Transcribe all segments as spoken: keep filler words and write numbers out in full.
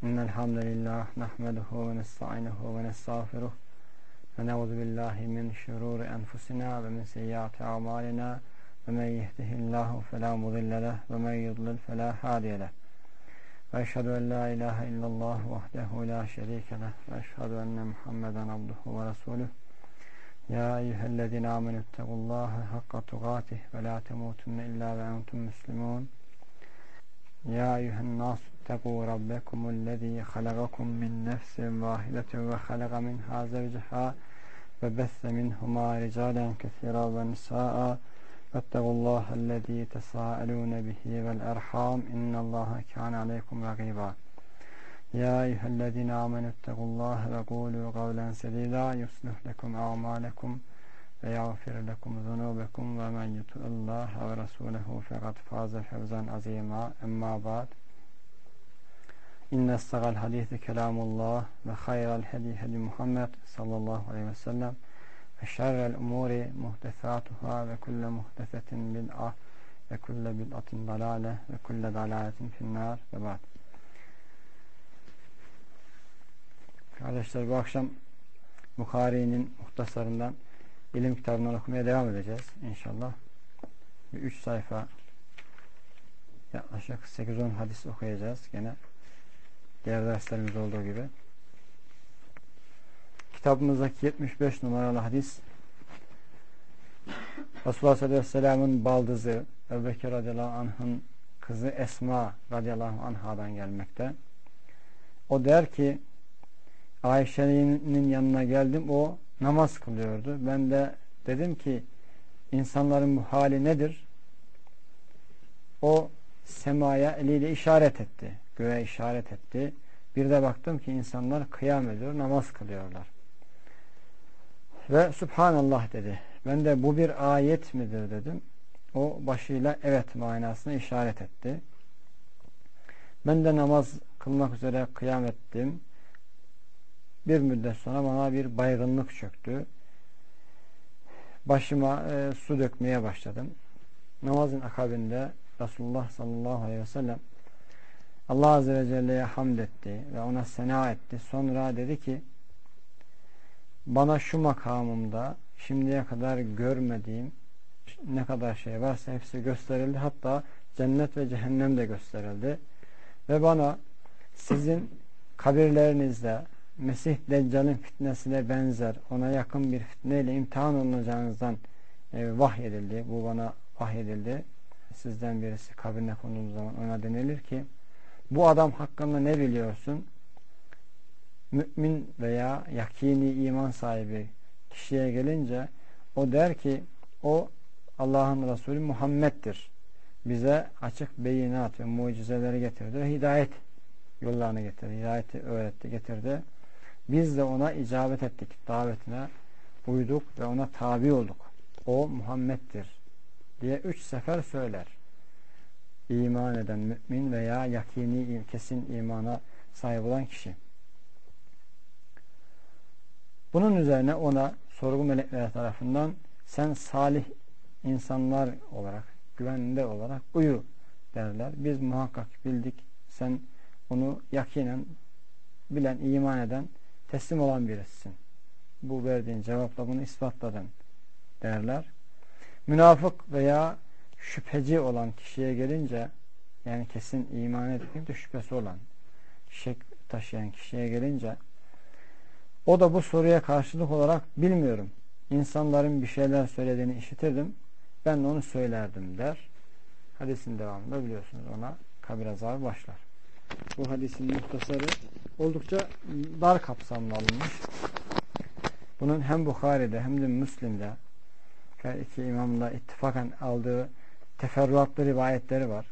İnnel hamdelellahi nahmeduhu ve nestainuhu ve nestağfiruh ve na'udzu billahi min şururi enfusina ve min seyyiati a'malina ve men yehdihillahu fela mudille leh ve men yudlil fela hadiye leh. Ve eşhedü en la ilahe illallah vahdehu la şerike leh ve eşhedü enne Muhammeden abduhu ve resuluh. Ya eyyühellezine amenüttegullaha hakka tugatih ve la temutunne illa ve entum müslimun. Ya eyyühennâsü ittegû rabbekumullezî halagakum min nefsin vâhidetin ve halaga minhâ zevceha ve besse minhumâ ricâlen kesîrâ ve nisâ'a vettegullâhellezî tesâelûne bihi vel erhâm innallâhe kâne aleykum rakîbâ. Ya eyyühellezîne amenüttegullâhe ve gûlû kavlen sedîdâ yuslih lekum a'mâlekum ve yağfir lekum zunubekum ve men yuti'illâhe ve rasûlehu fekad fâze fevzen azîmâ. Emmâ ba'd. İnne estağal hadîsi kelâmullah ve hayral hedi hedi Muhammed sallallahu aleyhi ve sellem ve şerrel umûri muhtesâtuhâ ve kulle muhtesetin bid'ah ve kulle bid'atin dalâle ve kulle dalâletin finnâr ve ba'd. Kardeşler, bu akşam Bukhari'nin muhtasarından ilim kitabından okumaya devam edeceğiz inşallah. üç sayfa, yaklaşık sekiz on hadis okuyacağız gene diğer derslerimiz olduğu gibi. Kitabımızdaki yetmiş beş numaralı hadis, Resulullah sallallahu aleyhi ve sellem'in baldızı Ebu Bekir radıyallahu anh'ın kızı Esma radıyallahu anh'dan gelmekte. O der ki, Ayşe'nin yanına geldim, o namaz kılıyordu. Ben de dedim ki, insanların bu hali nedir? O semaya eliyle işaret etti. Göğe işaret etti. Bir de baktım ki insanlar kıyam ediyor, namaz kılıyorlar. Ve Subhanallah dedi. Ben de bu bir ayet midir dedim. O başıyla evet manasına işaret etti. Ben de namaz kılmak üzere kıyam ettim. Bir müddet sonra bana bir baygınlık çöktü. Başıma e, su dökmeye başladım. Namazın akabinde Resulullah sallallahu aleyhi ve sellem Allah azze ve celle'ye hamd etti ve ona sena etti. Sonra dedi ki, bana şu makamımda şimdiye kadar görmediğim ne kadar şey varsa hepsi gösterildi. Hatta cennet ve cehennem de gösterildi. Ve bana sizin kabirlerinizde Mesih Deccal'in fitnesine benzer, ona yakın bir fitneyle imtihan olunacağınızdan e, vahyedildi. Bu bana vahyedildi. Sizden birisi kabrine konulduğu zaman ona denilir ki, bu adam hakkında ne biliyorsun? Mümin veya yakini iman sahibi kişiye gelince o der ki, o Allah'ın Resulü Muhammed'dir. Bize açık beyinat ve mucizeleri getirdi ve hidayet yollarını getirdi. Hidayeti öğretti, getirdi. Biz de ona icabet ettik. Davetine uyduk ve ona tabi olduk. O Muhammed'dir diye üç sefer söyler. İman eden mümin veya yakini, kesin imana sahip olan kişi. Bunun üzerine ona sorgu melekleri tarafından sen salih insanlar olarak, güvende olarak uyu derler. Biz muhakkak bildik, sen onu yakinen bilen, iman eden, teslim olan birisisin. Bu verdiğin cevapla bunu ispatladın derler. Münafık veya şüpheci olan kişiye gelince, yani kesin iman etmeyip de şüphesi olan, şek taşıyan kişiye gelince, o da bu soruya karşılık olarak bilmiyorum. İnsanların bir şeyler söylediğini işitirdim. Ben de onu söylerdim der. Hadisin devamında biliyorsunuz ona kabir azabı başlar. Bu hadisin muhtasarı oldukça dar kapsamlı alınmış. Bunun hem Bukhari'de hem de Müslim'de iki imamla ittifaken aldığı teferruatlı rivayetleri var.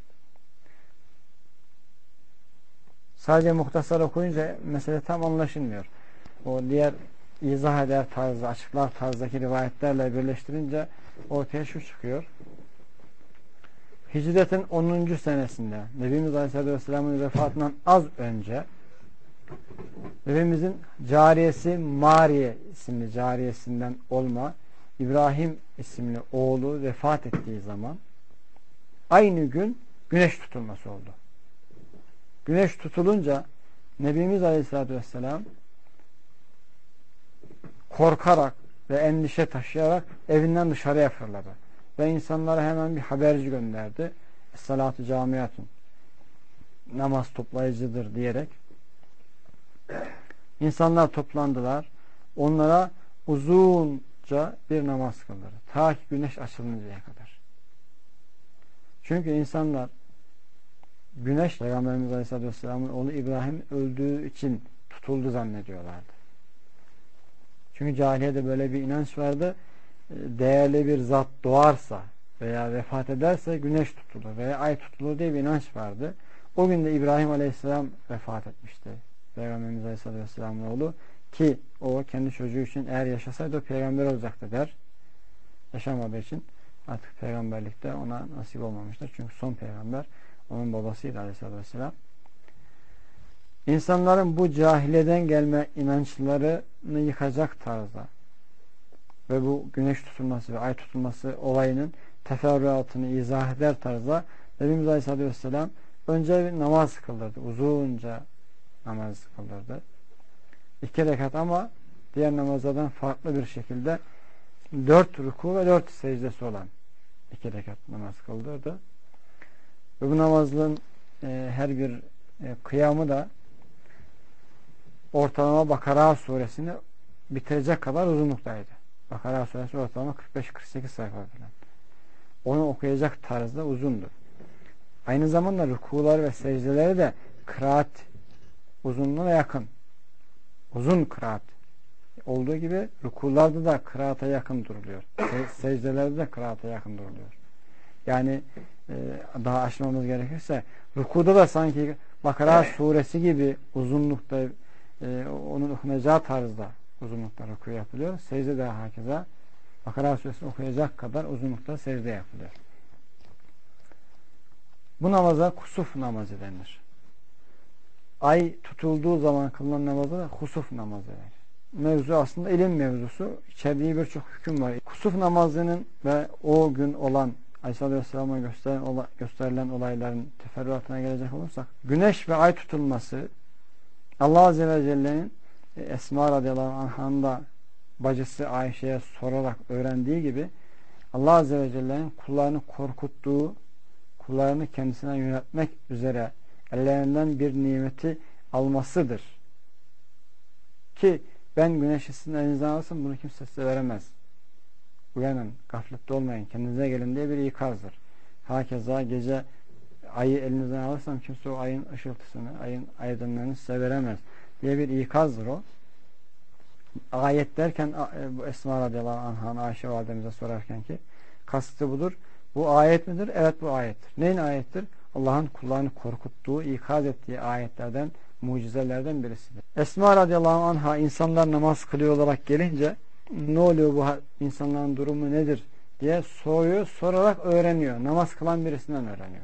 Sadece muhtasar okuyunca mesele tam anlaşılmıyor. O diğer izah eder tarzı, açıklar tarzdaki rivayetlerle birleştirince ortaya şu çıkıyor. Hicretin onuncu senesinde Nebimiz Aleyhisselatü Vesselam'ın vefatından az önce Nebimizin cariyesi Mariye isimli cariyesinden olma İbrahim isimli oğlu vefat ettiği zaman aynı gün güneş tutulması oldu. Güneş tutulunca Nebimiz Aleyhisselatü Vesselam korkarak ve endişe taşıyarak evinden dışarıya fırladı. Ve insanlara hemen bir haberci gönderdi. Es-salatu camiyatun. Namaz toplayıcıdır diyerek. İnsanlar toplandılar. Onlara uzunca bir namaz kıldırdı. Ta ki güneş açılıncaya kadar. Çünkü insanlar güneş Peygamberimiz Aleyhisselatü Vesselam'ın oğlu İbrahim öldüğü için tutuldu zannediyorlardı. Çünkü cahiliyede böyle bir inanç vardı. Değerli bir zat doğarsa veya vefat ederse güneş tutulur veya ay tutulur diye bir inanç vardı. O gün de İbrahim Aleyhisselam vefat etmişti. Peygamberimiz Aleyhisselatü Vesselam'ın oğlu, ki o kendi çocuğu için eğer yaşasaydı o peygamber olacaktı der. Yaşamadığı için artık peygamberlikte ona nasip olmamıştır. Çünkü son peygamber onun babasıydı Aleyhisselatü Vesselam. İnsanların bu cahiliyeden gelme inançlarını yıkacak tarzda ve bu güneş tutulması ve ay tutulması olayının teferruatını izah eder tarzda Nebimiz Aleyhisselatü Vesselam önce bir namaz kıldırdı. Uzunca namaz kıldırdı. İki rekat ama diğer namazlardan farklı bir şekilde dört ruku ve dört secdesi olan iki rekat namaz kıldırdı. Ve bu namazın e, her bir e, kıyamı da ortalama Bakara suresini bitirecek kadar uzunluktaydı. Bakara suresi ortalama kırk beş kırk sekiz sayfa falan. Onu okuyacak tarzda uzundu. Aynı zamanda rükular ve secdeleri de kıraat uzunluğuna yakın. Uzun kıraat olduğu gibi rükularda da kıraata yakın duruluyor. Secdelerde de kıraata yakın duruluyor. Yani e, daha açmamız gerekirse rükuda da sanki Bakara suresi gibi uzunlukta e, onun okunacağı tarzda uzunlukta rükû yapılıyor. Secde de hakeza Bakara suresini okuyacak kadar uzunlukta secde yapılıyor. Bu namaza kusuf namazı denir. Ay tutulduğu zaman kılınan namaza da husuf namazı denir. Mevzu aslında ilim mevzusu. İçerdiği birçok hüküm var. Kusuf namazının ve o gün olan Aleyhisselatü Vesselam'a gösterilen, gösterilen olayların teferruatına gelecek olursak, güneş ve ay tutulması Allah Azze ve Celle'nin Esma radıyallahu anh'ın da bacısı Ayşe'ye sorarak öğrendiği gibi Allah Azze ve Celle'nin kullarını korkuttuğu, kullarını kendisine yönetmek üzere ellerinden bir nimeti almasıdır. Ki ben güneşi sizin elinizden alırsam bunu kimse size veremez. Uyanın, gaflette olmayın, kendinize gelin diye bir ikazdır. Hakeza gece ayı elinizden alırsam kimse o ayın ışıltısını, ayın aydınlığını size veremez diye bir ikazdır o. Ayet derken bu Esma radıyallahu anh'ın Ayşe validemize sorarken ki kastı budur. Bu ayet midir? Evet, bu ayettir. Neyin ayettir? Allah'ın kullarını korkuttuğu, ikaz ettiği ayetlerden, mucizelerden birisidir. Esma radıyallahu anh'a insanlar namaz kılıyor olarak gelince ne oluyor, bu insanların durumu nedir diye soruyor, sorarak öğreniyor. Namaz kılan birisinden öğreniyor.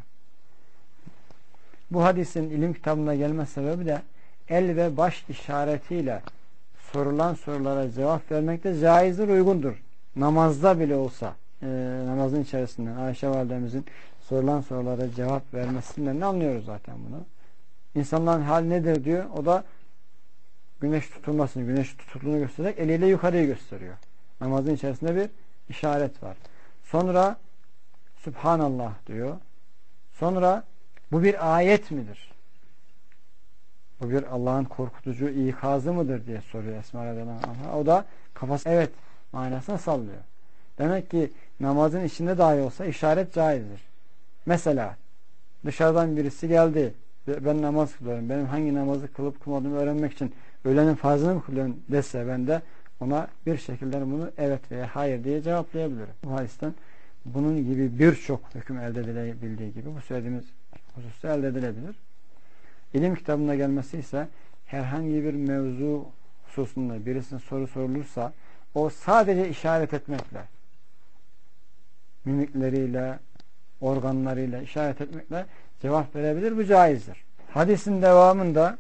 Bu hadisin ilim kitabına gelme sebebi de el ve baş işaretiyle sorulan sorulara cevap vermek de caizdir, uygundur. Namazda bile olsa e, namazın içerisinden Ayşe validemizin sorulan sorulara cevap vermesinden ne anlıyoruz zaten bunu. İnsanların hal nedir diyor. O da güneş tutulmasını, güneş tutulduğunu göstererek eliyle yukarıyı gösteriyor. Namazın içerisinde bir işaret var. Sonra Subhanallah diyor. Sonra bu bir ayet midir? Bu bir Allah'ın korkutucu ikazı mıdır diye soruyor Esma radıyallahu anh'a. O da kafası evet manasına sallıyor. Demek ki namazın içinde dahi olsa işaret caizdir. Mesela dışarıdan birisi geldi. Ben namaz kılıyorum. Benim hangi namazı kılıp kılmadığımı öğrenmek için öğlenin farzını mı kılıyorum dese ben de ona bir şekilde bunu evet veya hayır diye cevaplayabilirim. Bu hadisten bunun gibi birçok hüküm elde edilebildiği gibi bu söylediğimiz hususta elde edilebilir. İlim kitabına gelmesi ise herhangi bir mevzu hususunda birisine soru sorulursa o sadece işaret etmekle, mimikleriyle, organlarıyla işaret etmekle cevap verebilir. Bu caizdir. Hadisin devamında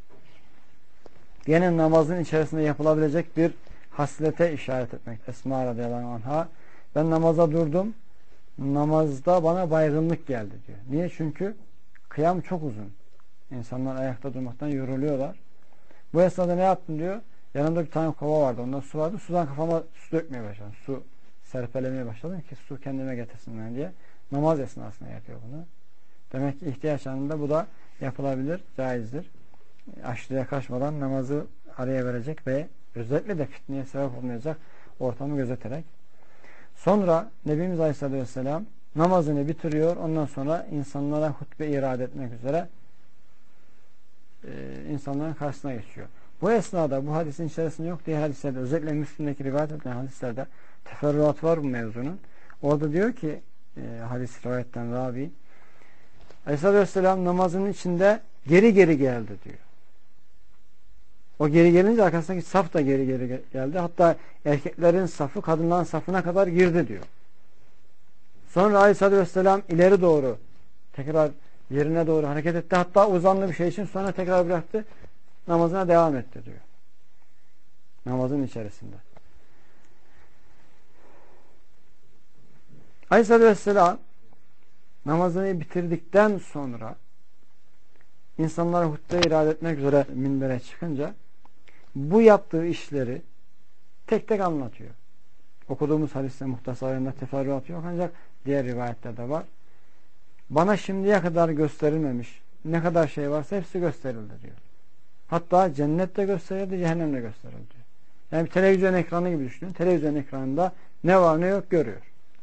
yine namazın içerisinde yapılabilecek bir haslete işaret etmek. Esma radıyallahu anh'a ben namaza durdum. Namazda bana baygınlık geldi diyor. Niye? Çünkü kıyam çok uzun. İnsanlar ayakta durmaktan yoruluyorlar. Bu esnada ne yaptım diyor. Yanımda bir tane kova vardı. Onda su vardı. Sudan kafama su dökmeye başladım. Su serpelemeye başladım ki su kendime getirsin ben diye. Namaz esnasında yapıyor bunu. Demek ki ihtiyaç anında bu da yapılabilir, caizdir. Aşırıya kaçmadan namazı araya verecek ve özellikle de fitneye sebep olmayacak ortamı gözeterek. Sonra Nebimiz Aleyhisselatü Vesselam namazını bitiriyor. Ondan sonra insanlara hutbe irade etmek üzere e, insanların karşısına geçiyor. Bu esnada bu hadisin içerisinde yok. Diğer hadislerde özellikle Müslim'deki rivayet edilen hadislerde teferruat var bu mevzunun. Orada diyor ki e, hadis rivayetten ravi Aleyhisselatü Vesselam namazının içinde geri geri geldi diyor. O geri gelince arkasındaki saf da geri geri geldi. Hatta erkeklerin safı kadınların safına kadar girdi diyor. Sonra Aleyhisselatü Vesselam ileri doğru tekrar yerine doğru hareket etti. Hatta uzanlı bir şey için sonra tekrar bıraktı. Namazına devam etti diyor. Namazın içerisinde. Aleyhisselatü Vesselam namazını bitirdikten sonra insanlara hutbe irade etmek üzere minbere çıkınca bu yaptığı işleri tek tek anlatıyor. Okuduğumuz hadiste muhtasarında teferruat yok ancak diğer rivayetlerde var. Bana şimdiye kadar gösterilmemiş ne kadar şey varsa hepsi gösterildi diyor. Hatta cennette gösterildi, cehennemde gösterildi diyor. Yani bir televizyon ekranı gibi düşünün. Televizyon ekranında ne var ne yok görüyor.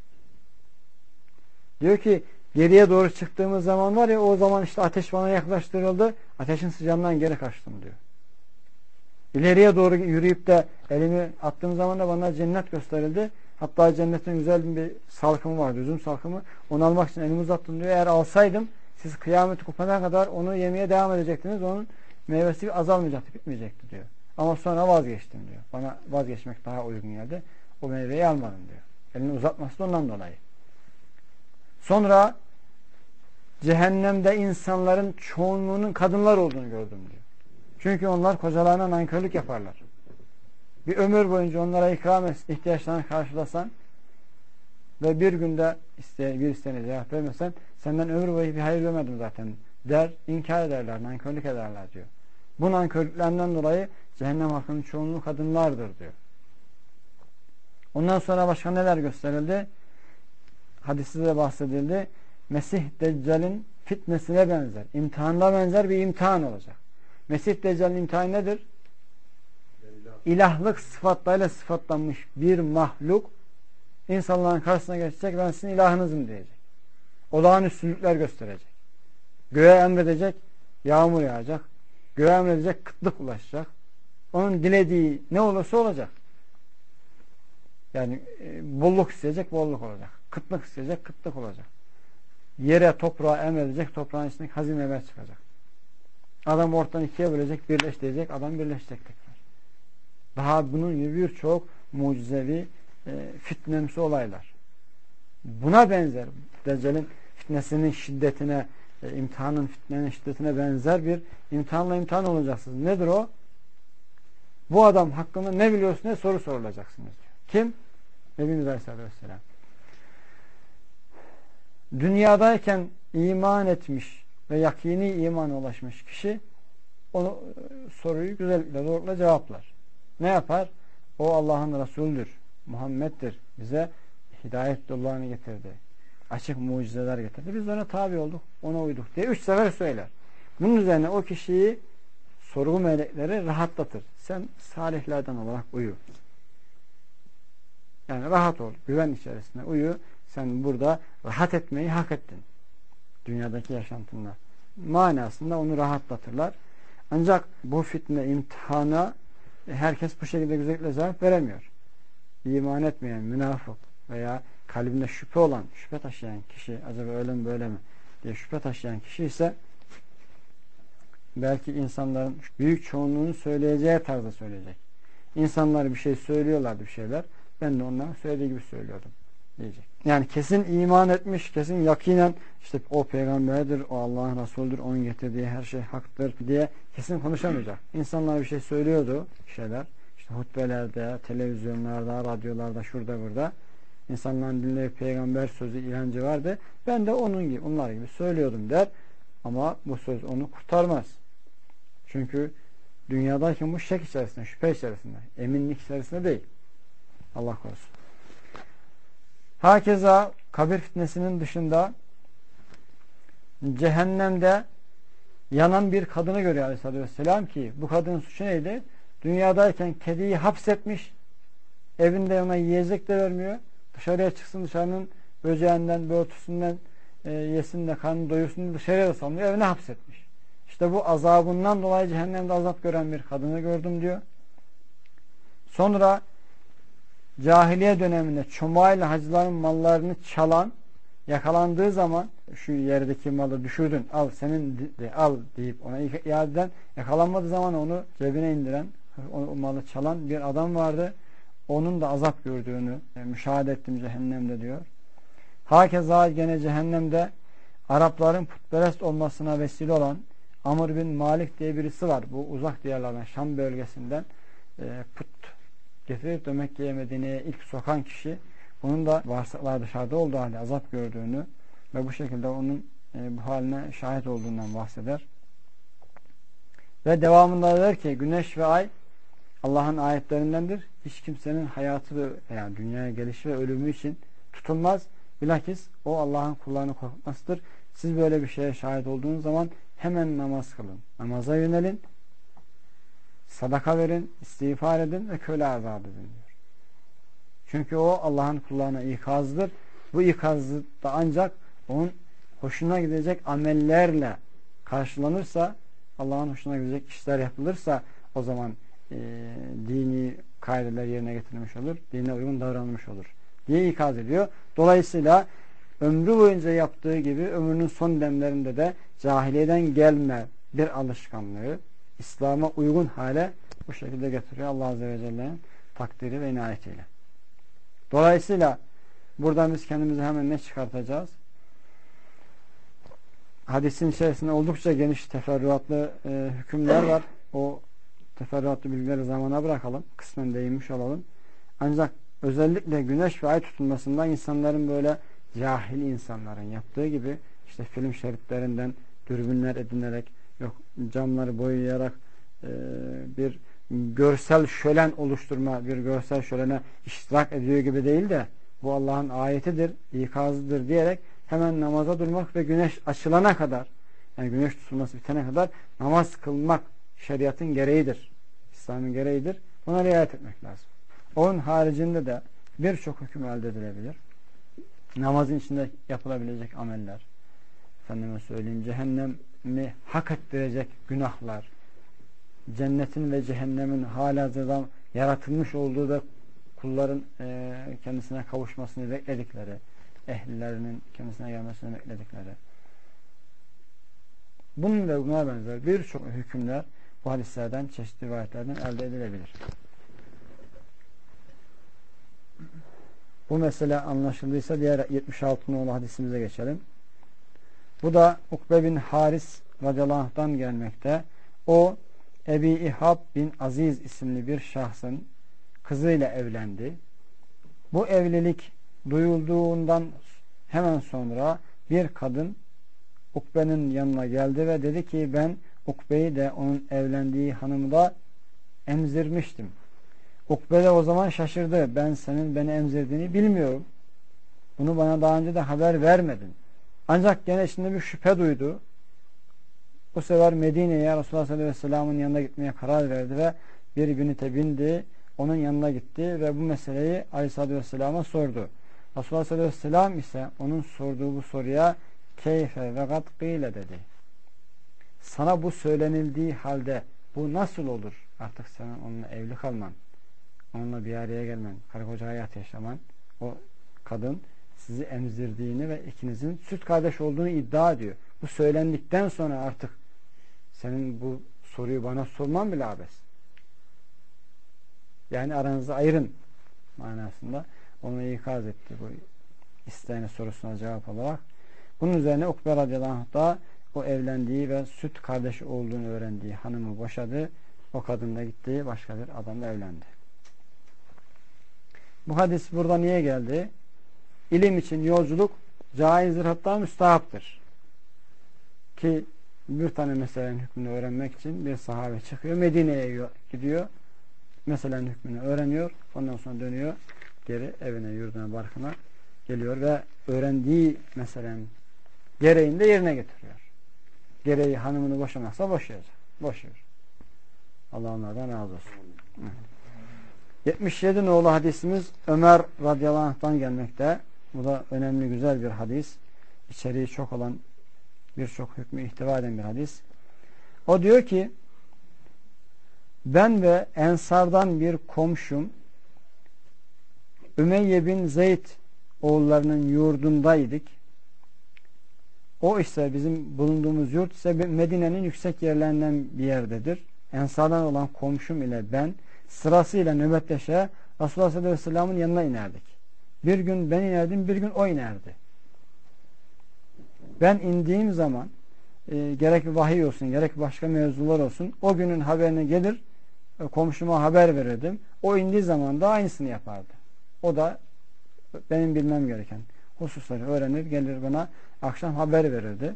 Diyor ki geriye doğru çıktığımız zaman var ya o zaman işte ateş bana yaklaştırıldı. Ateşin sıcağından geri kaçtım diyor. İleriye doğru yürüyüp de elimi attığım zaman da bana cennet gösterildi. Hatta cennetin güzel bir salkımı vardı. Üzüm salkımı. Onu almak için elimi uzattım diyor. Eğer alsaydım siz kıyameti kopana kadar onu yemeye devam edecektiniz. Onun meyvesi azalmayacaktı, bitmeyecekti diyor. Ama sonra vazgeçtim diyor. Bana vazgeçmek daha uygun geldi. O meyveyi almadım diyor. Elini uzatması da ondan dolayı. Sonra cehennemde insanların çoğunluğunun kadınlar olduğunu gördüm diyor. Çünkü onlar kocalarına nankörlük yaparlar. Bir ömür boyunca onlara ikram et, ihtiyaçlarını karşılasan ve bir günde iste, bir isteğine cevap vermesen senden ömür boyu bir hayır görmedim zaten der, inkar ederler, nankörlük ederler diyor. Bu nankörlüklerinden dolayı cehennem halkının çoğunluğu kadınlardır diyor. Ondan sonra başka neler gösterildi? Hadiste de bahsedildi. Mesih Deccal'in fitnesine benzer, imtihanına benzer bir imtihan olacak. Mesih Deccal'in imtihanı nedir? İlahlık sıfatlarıyla sıfatlanmış bir mahluk insanların karşısına geçecek, ben sizin ilahınızım diyecek. Olağanüstülükler gösterecek. Göğe emredecek, yağmur yağacak. Göğe emredecek, kıtlık ulaşacak. Onun dilediği ne olursa olacak. Yani e, bolluk isteyecek, bolluk olacak. Kıtlık isteyecek, kıtlık olacak. Yere, toprağa emredecek, toprağın içindeki hazineler çıkacak. Adam ortadan ikiye bölecek, birleş diyecek, adam birleşecek tekrar. Daha bunun gibi birçok mucizevi e, fitnemsi olaylar. Buna benzer, Deccal'in fitnesinin şiddetine, e, imtihanın fitnenin şiddetine benzer bir imtihanla imtihan olacaksınız. Nedir o? Bu adam hakkında ne biliyorsun diye soru sorulacaksınız diyor. Kim? Nebimiz Aleyhisselatü Vesselam. Dünyadayken iman etmiş ve yakini imana ulaşmış kişi onu soruyu güzellikle doğrulukla cevaplar. Ne yapar? O Allah'ın Resulüdür, Muhammed'dir. Bize hidayet yollarını getirdi. Açık mucizeler getirdi. Biz ona tabi olduk, ona uyduk diye üç sefer söyler. Bunun üzerine o kişiyi sorgu melekleri rahatlatır. Sen salihlerden olarak uyu. Yani rahat ol, güven içerisinde uyu. Sen burada rahat etmeyi hak ettin. Dünyadaki yaşantında. Manasında onu rahatlatırlar. Ancak bu fitne, imtihana herkes bu şekilde güzellikle cevap veremiyor. İman etmeyen, münafık veya kalbinde şüphe olan, şüphe taşıyan kişi, acaba öyle mi böyle mi diye şüphe taşıyan kişi ise belki insanların büyük çoğunluğunu söyleyeceği tarzda söyleyecek. İnsanlar bir şey söylüyorlardı, bir şeyler. Ben de onların söylediği gibi söylüyordum diyecek. Yani kesin iman etmiş, kesin yakinen işte o peygamberdir, o Allah'ın Resulüdür, onun getirdiği her şey haktır diye kesin konuşamayacak. İnsanlar bir şey söylüyordu, şeyler. İşte hutbelerde, televizyonlarda, radyolarda, şurada burada. İnsanların dilinde peygamber sözü, inancı vardı. Ben de onun gibi, onlar gibi söylüyordum der. Ama bu söz onu kurtarmaz. Çünkü dünyadayken bu şek içerisinde, şüphe içerisinde, eminlik içerisinde değil. Allah korusun. Hakeza kabir fitnesinin dışında cehennemde yanan bir kadını görüyor Aleyhisselatü Vesselam ki bu kadının suçu neydi? Dünyadayken kediyi hapsetmiş, evinde ona yiyecek de vermiyor. Dışarıya çıksın, dışarının böceğinden, börtüsünden e, yesin de karnını doyursun, dışarıya da salmıyor, evine hapsetmiş. İşte bu azabından dolayı cehennemde azap gören bir kadını gördüm diyor. Sonra cahiliye döneminde çomağıyla hacıların mallarını çalan, yakalandığı zaman şu yerdeki malı düşürdün, al senin de, al deyip ona iade eden, yakalanmadığı zaman onu cebine indiren, o, o malı çalan bir adam vardı. Onun da azap gördüğünü e, müşahede ettim cehennemde diyor. Hakeza gene cehennemde Arapların putperest olmasına vesile olan Amr bin Malik diye birisi var. Bu uzak diyarlardan, Şam bölgesinden e, put getirip de Mekke'ye, Medine'ye ilk sokan kişi. Bunun da bağırsaklar dışarıda olduğu halde azap gördüğünü ve bu şekilde onun e, bu haline şahit olduğundan bahseder. Ve devamında der ki güneş ve ay Allah'ın ayetlerindendir. Hiç kimsenin hayatı ve yani dünyaya gelişi ve ölümü için tutulmaz. Bilakis o Allah'ın kullarını korkutmasıdır. Siz böyle bir şeye şahit olduğunuz zaman hemen namaz kılın. Namaza yönelin. Sadaka verin. İstiğfar edin ve köle azat edin diyor. Çünkü o Allah'ın kullarına ikazdır. Bu ikaz da ancak onun hoşuna gidecek amellerle karşılanırsa, Allah'ın hoşuna gidecek işler yapılırsa o zaman e, dini kaideler yerine getirilmiş olur. Dine uygun davranılmış olur diye ikaz ediyor. Dolayısıyla ömrü boyunca yaptığı gibi ömrünün son demlerinde de cahiliyeden gelme bir alışkanlığı İslam'a uygun hale bu şekilde getiriyor Allah Azze ve Celle'nin takdiri ve inayetiyle. Dolayısıyla buradan biz kendimize hemen ne çıkartacağız? Hadisin içerisinde oldukça geniş teferruatlı e, hükümler var. O teferruatlı bilgileri zamana bırakalım. Kısmen değinmiş olalım. Ancak özellikle güneş ve ay tutulmasından insanların böyle cahil insanların yaptığı gibi işte film şeritlerinden dürbünler edinerek yok camları boyayarak e, bir görsel şölen oluşturma, bir görsel şölene iştirak ediyor gibi değil de bu Allah'ın ayetidir, ikazıdır diyerek hemen namaza durmak ve güneş açılana kadar yani güneş tutulması bitene kadar namaz kılmak şeriatın gereğidir. İslam'ın gereğidir. Buna riayet etmek lazım. Onun haricinde de birçok hüküm elde edilebilir. Namazın içinde yapılabilecek ameller, efendime söyleyeyim, cehennemi hak ettirecek günahlar, cennetin ve cehennemin halihazırda yaratılmış olduğu da kulların e, kendisine kavuşmasını bekledikleri, ehlilerinin kendisine gelmesini bekledikleri. Bunun ve buna benzer birçok hükümler bu hadislerden, çeşitli rivayetlerden elde edilebilir. Bu mesele anlaşıldıysa diğer yetmiş altı nolu hadisimize geçelim. Bu da Ukbe bin Haris radıyallahu anh'tan gelmekte. O Ebi İhab bin Aziz isimli bir şahsın kızıyla evlendi. Bu evlilik duyulduğundan hemen sonra bir kadın Ukbe'nin yanına geldi ve dedi ki ben Ukbe'yi de onun evlendiği hanımı da emzirmiştim. Ukbe de o zaman şaşırdı. Ben senin beni emzirdiğini bilmiyorum. Bunu bana daha önce de haber vermedin. Ancak gene içinde bir şüphe duydu. Bu sefer Medine'ye Resulullah sallallahu aleyhi ve sellem'in yanına gitmeye karar verdi ve bir binite bindi. Onun yanına gitti ve bu meseleyi aleyhissalatü vesselam'a sordu. Resulullah sallallahu aleyhi ve sellem ise onun sorduğu bu soruya keyfe ve gat gıyle dedi. Sana bu söylenildiği halde bu nasıl olur? Artık senin onunla evli kalman, onunla bir araya gelmen, karı koca hayat yaşaman, o kadın sizi emzirdiğini ve ikinizin süt kardeş olduğunu iddia ediyor. Bu söylendikten sonra artık senin bu soruyu bana sorman bile abes. Yani aranızı ayırın manasında onu ikaz etti bu isteyene sorusuna cevap olarak. Bunun üzerine Ukbe radıyallahu anh da o evlendiği ve süt kardeşi olduğunu öğrendiği hanımı boşadı. O kadın da gitti başka bir adamla evlendi. Bu hadis burada niye geldi? İlim için yolculuk caizdir, hatta müstahaptır. Ki bir tane meselenin hükmünü öğrenmek için bir sahabe çıkıyor. Medine'ye gidiyor. Meselenin hükmünü öğreniyor. Ondan sonra dönüyor. Geri evine, yurduna, barkına geliyor ve öğrendiği meselenin gereğini de yerine getiriyor. Gereği hanımını boşamazsa boşayacak. Boşuyor. Allah onlardan razı olsun. Evet. yetmiş yedi nolu hadisimiz Ömer radıyallahu anh'tan gelmekte. Bu da önemli, güzel bir hadis. İçeriği çok olan, birçok hükmü ihtiva eden bir hadis. O diyor ki, ben ve Ensardan bir komşum Ümeyye bin Zeyd oğullarının yurdundaydık. O ise bizim bulunduğumuz yurt ise Medine'nin yüksek yerlerinden bir yerdedir. Ensardan olan komşum ile ben sırasıyla nöbetleşe Resulullah sallallahu aleyhi ve sellem'in yanına inerdik. Bir gün ben inerdim, bir gün o inerdi. Ben indiğim zaman e, gerek vahiy olsun, gerek başka mevzular olsun, o günün haberine gelir, e, komşuma haber verirdim. O indiği zaman da aynısını yapardı. O da benim bilmem gereken hususları öğrenir, gelir bana akşam haber verirdi.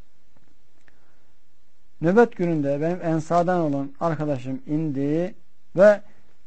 Nöbet gününde benim Ensardan olan arkadaşım indi ve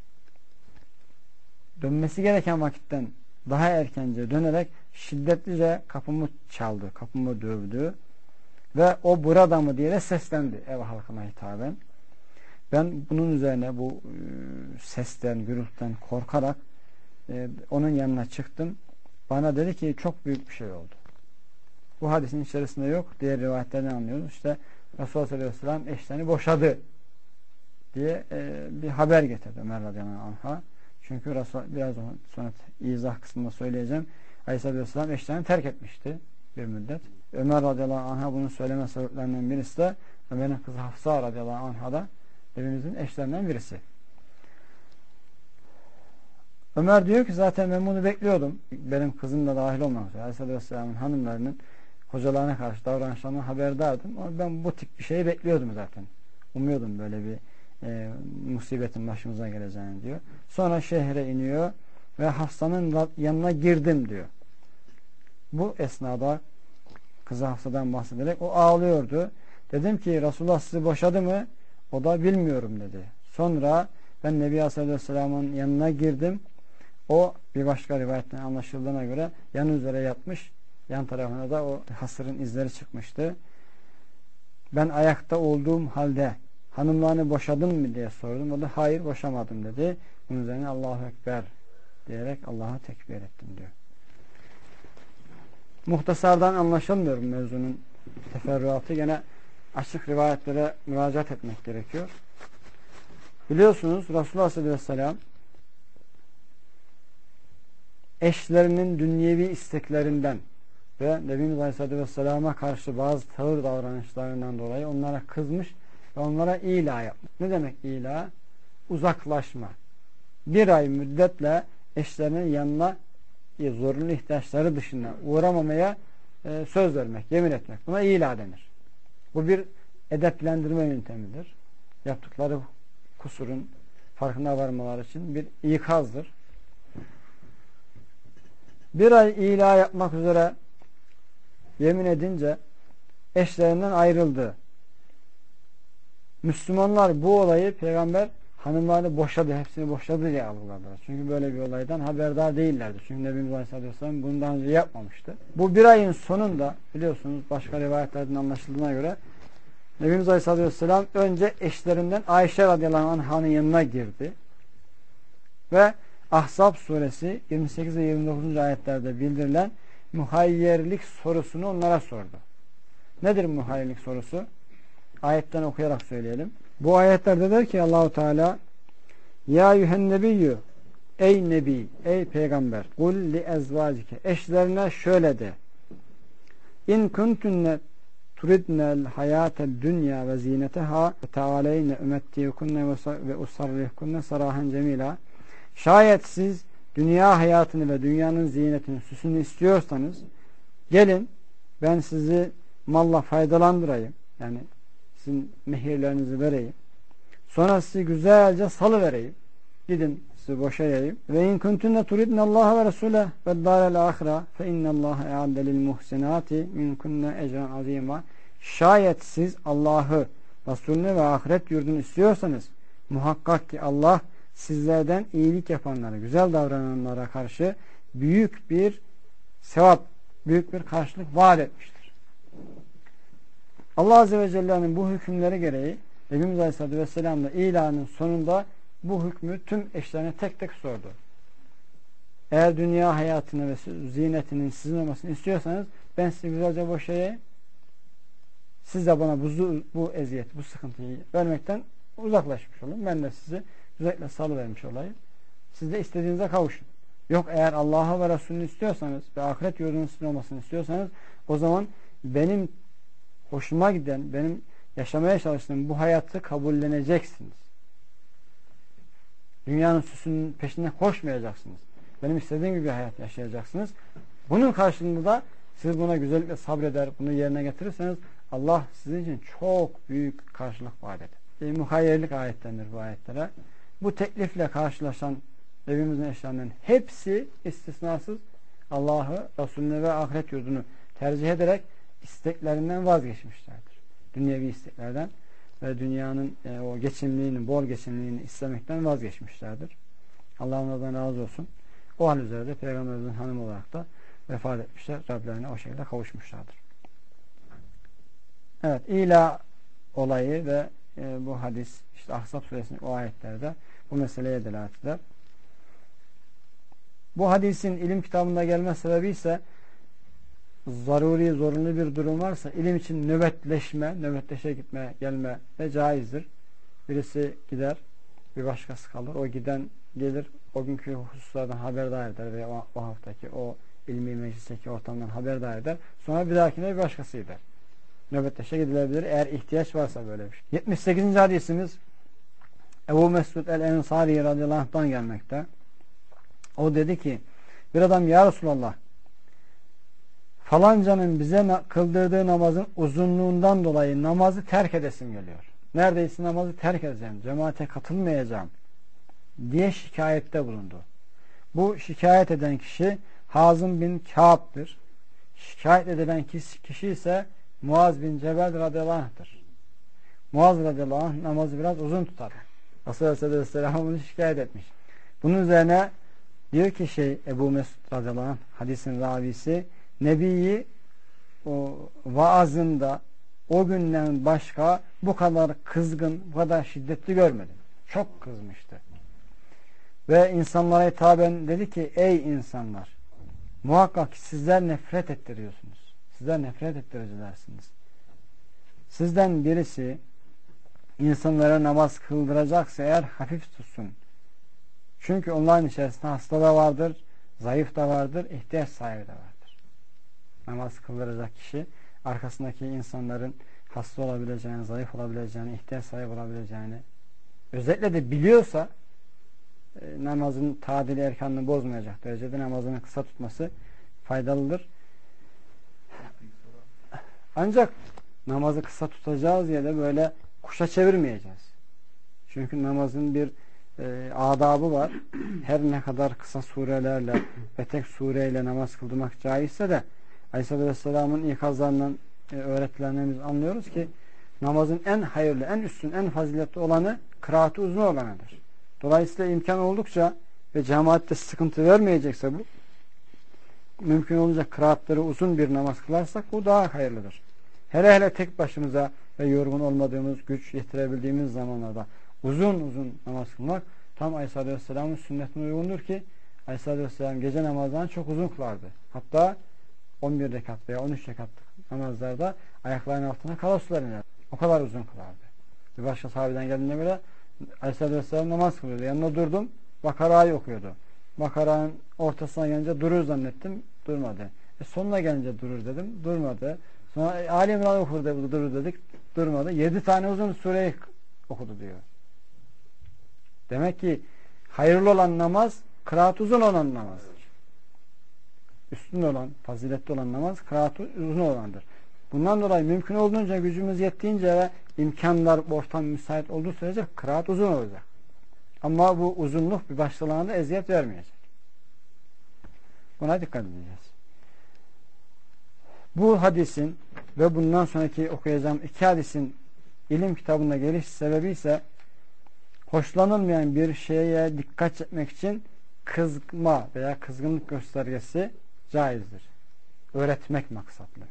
dönmesi gereken vakitten daha erkence dönerek şiddetlice kapımı çaldı, kapımı dövdü ve o burada mı diye de seslendi ev halkına hitaben. Ben bunun üzerine bu e, sesten, gürültüden korkarak e, onun yanına çıktım. Bana dedi ki çok büyük bir şey oldu. Bu hadisin içerisinde yok. Diğer rivayetlerden anlıyoruz. İşte Resulullah sallallahu aleyhi ve sellem eşlerini boşadı diye e, bir haber getirdi Ömer radıyallahu anh'a. Çünkü Resul, biraz sonra izah kısmında söyleyeceğim. Aleyhisselatü vesselam eşlerini terk etmişti bir müddet. Ömer radıyallahu anh'a bunu söyleme sebeplerinden birisi de Ömer'in kızı Hafsa radıyallahu anh'a da evimizin eşlerinden birisi. Ömer diyor ki zaten ben bunu bekliyordum. Benim kızım da dahil olmak üzere Aleyhisselatü vesselamın hanımlarının kocalarına karşı davranışlarından haberdardım. Ama ben bu tip bir şeyi bekliyordum zaten. Umuyordum böyle bir e, musibetin başımıza geleceğini diyor. Sonra şehre iniyor ve Hafsa'nın yanına girdim diyor. Bu esnada kızı Hafsa'dan bahsederek o ağlıyordu. Dedim ki Resulullah sizi boşadı mı? O da bilmiyorum dedi. Sonra ben Nebi Aleyhisselam'ın yanına girdim. O bir başka rivayetten anlaşıldığına göre yan üzere yatmış. Yan tarafına da o hasırın izleri çıkmıştı. Ben ayakta olduğum halde hanımlarını boşadın mı diye sordum. O da hayır boşamadım dedi. Bunun üzerine Allahu Ekber diyerek Allah'a tekbir ettim diyor. Muhtasardan anlaşılmıyor mevzunun teferruatı. Gene açık rivayetlere müracaat etmek gerekiyor. Biliyorsunuz Resulullah sallallahu aleyhi ve sellem eşlerinin dünyevi isteklerinden ve Nebimiz Aleyhisselatü Vesselam'a karşı bazı tavır davranışlarından dolayı onlara kızmış ve onlara ila yapmış. Ne demek ila? Uzaklaşma. Bir ay müddetle eşlerinin yanına zorunlu ihtiyaçları dışında uğramamaya e, söz vermek, yemin etmek. Buna ila denir. Bu bir edeplendirme yöntemidir. Yaptıkları kusurun farkına varmaları için bir ikazdır. Bir ay ila yapmak üzere yemin edince eşlerinden ayrıldı. Müslümanlar bu olayı Peygamber hanımlarını boşadı, hepsini boşadı diye algıladılar. Çünkü böyle bir olaydan haberdar değillerdi. Çünkü Nebimiz Aleyhisselatü Vesselam bunu daha önce yapmamıştı. Bu bir ayın sonunda biliyorsunuz başka rivayetlerden anlaşıldığına göre Nebimiz Aleyhisselatü Vesselam önce eşlerinden Ayşe radıyallahu anh'ın yanına girdi. Ve Ahzab suresi yirmi sekiz ve yirmi dokuzuncu ayetlerde bildirilen muhayyerlik sorusunu onlara sordu. Nedir muhayyerlik sorusu? Ayetten okuyarak söyleyelim. Bu ayetlerde der ki Allahu Teala Ya eyyühen nebiyyü Ey nebi, ey peygamber kul li ezvacike eşlerine şöyle de İn kuntunne turidnel hayatel dünya ve zineteha ve tealeyne ümettiyekunne ve usarrihkunne sarahen cemila şayet siz dünya hayatını ve dünyanın zinetini, süsünü istiyorsanız gelin ben sizi malla faydalandırayım. Yani sizin mehirlerinizi vereyim. Sonra sizi güzelce salıvereyim. Gidin sizi boşayayım. Ve in kuntunne turidnallaha ve resule ve dârel âhira fe innallâhe e'adde lil muhsinâti minkunne ecran azîmâ. Şayet siz Allah'ı, Resulünü ve ahiret yurdunu istiyorsanız muhakkak ki Allah sizlerden iyilik yapanlara, güzel davrananlara karşı büyük bir sevap, büyük bir karşılık vaat etmiştir. Allah Azze ve Celle'nin bu hükümleri gereği Nebimiz Aleyhisselatü Vesselam da ilanın sonunda bu hükmü tüm eşlerine tek tek sordu. Eğer dünya hayatını ve zinetinin sizin olmasını istiyorsanız ben size güzelce boşayayım. Siz de bana bu, bu eziyeti, bu sıkıntıyı vermekten uzaklaşmış olun. Ben de sizi güzellikle salıvermiş olayım. Siz de istediğinize kavuşun. Yok, eğer Allah'a ve Resulünü istiyorsanız ve ahiret yurdunun sizin olmasını istiyorsanız o zaman benim hoşuma giden, benim yaşamaya çalıştığım bu hayatı kabulleneceksiniz. Dünyanın süsünün peşinden koşmayacaksınız. Benim istediğim gibi bir hayat yaşayacaksınız. Bunun karşılığında da siz buna güzellikle sabreder, bunu yerine getirirseniz Allah sizin için çok büyük karşılık vaat eder. E, muhayyerlik ayetlenir bu ayetlere. Bu teklifle karşılaşan evimizin eşyalarının hepsi istisnasız Allah'ı, Resulünü ve ahiret yurdunu tercih ederek isteklerinden vazgeçmişlerdir. Dünyevi isteklerden ve dünyanın e, o geçimliğini, bol geçimliğini istemekten vazgeçmişlerdir. Allah onlardan razı olsun. O hal üzere de Peygamberimizin hanımı olarak da vefat etmişler. Rablerine o şekilde kavuşmuşlardır. Evet, ila olayı ve e, bu hadis, işte Ahzab suresinin o ayetlerde bu meseleye delalet eder. Bu hadisin ilim kitabında gelme sebebi ise zaruri, zorunlu bir durum varsa ilim için nöbetleşme, nöbetleşe gitme, gelme de caizdir. Birisi gider, bir başkası kalır. O giden gelir, o günkü hususlardan haberdar eder veya o, o haftaki o ilmi meclisteki ortamdan haberdar eder. Sonra bir dahakine bir başkası gider. Nöbetleşe gidilebilir eğer ihtiyaç varsa böyle bir şey. yetmiş sekizinci hadisimiz Ebu Mesud el-Ensari radıyallahu anh'tan gelmekte. O dedi ki bir adam ya Resulallah falancanın bize kıldırdığı namazın uzunluğundan dolayı namazı terk edesim geliyor. Neredeyse namazı terk edeceğim, cemaate katılmayacağım diye şikayette bulundu. Bu şikayet eden kişi Hazım bin Kâb'dır. Şikayet edilen kişi ise Muaz bin Cebel radıyallahu anh'tır. Muaz radıyallahu anh namazı biraz uzun tutar. Resulullah aleyhisselam bunu şikayet etmiş. Bunun üzerine diyor ki şey Ebu Mesud radıyallahu anh hadisin ravisi Nebi'yi o vaazında o günden başka bu kadar kızgın, bu kadar şiddetli görmedim. Çok kızmıştı. Ve insanlara hitaben dedi ki ey insanlar muhakkak sizler nefret ettiriyorsunuz. Sizler nefret ettiricilersiniz. Sizden birisi insanlara namaz kıldıracaksa eğer hafif tutsun. Çünkü onların içerisinde hasta da vardır, zayıf da vardır, ihtiyaç sahibi de vardır. Namaz kıldıracak kişi arkasındaki insanların hasta olabileceğini, zayıf olabileceğini, ihtiyaç sahibi olabileceğini özellikle de biliyorsa e, namazın tadili erkanını bozmayacak derecede namazını kısa tutması faydalıdır. Ancak namazı kısa tutacağız ya da böyle kuşa çevirmeyeceğiz. Çünkü namazın bir e, adabı var. Her ne kadar kısa surelerle ve tek sureyle namaz kıldırmak caizse de Aleyhisselatü Vesselam'ın ikazlarından e, öğretilerinden biz anlıyoruz ki namazın en hayırlı, en üstün, en faziletli olanı kıraatı uzun olanıdır. Dolayısıyla imkan oldukça ve cemaatte sıkıntı vermeyecekse bu mümkün olunca kıraatları uzun bir namaz kılarsak bu daha hayırlıdır. Hele hele tek başımıza ve yorgun olmadığımız, güç yetirebildiğimiz zamanlarda uzun uzun namaz kılmak tam Aleyhisselatü Vesselam'ın sünnetine uygundur ki Aleyhisselatü Vesselam gece namazlarını çok uzun kılardı. Hatta on bir rekat veya on üç rekatlık namazlarda ayaklarının altına karosular iner. O kadar uzun kılardı. Bir başka sahabeden geldiğinde böyle Aleyhisselatü Vesselam namaz kılıyordu. Yanına durdum. Bakara'yı okuyordu. Bakara'nın ortasına gelince durur zannettim. Durmadı. E sonuna gelince durur dedim. Durmadı. Sonra e, Ali İmran okur dedi, durur dedik. Durmadı. Yedi tane uzun sureyi okudu diyor. Demek ki hayırlı olan namaz kıraat uzun olan namazdır. Üstün olan, faziletli olan namaz kıraatı uzun olandır. Bundan dolayı mümkün olduğunca gücümüz yettiğince ve imkanlar, ortam müsait olduğu sürece kıraat uzun olacak. Ama bu uzunluk bir başkalarına da eziyet vermeyecek. Buna dikkat edeceğiz. Bu hadisin ve bundan sonraki okuyacağım iki hadisin ilim kitabında geliş sebebi ise hoşlanılmayan bir şeye dikkat çekmek için kızma veya kızgınlık göstergesi caizdir. Öğretmek maksatlı.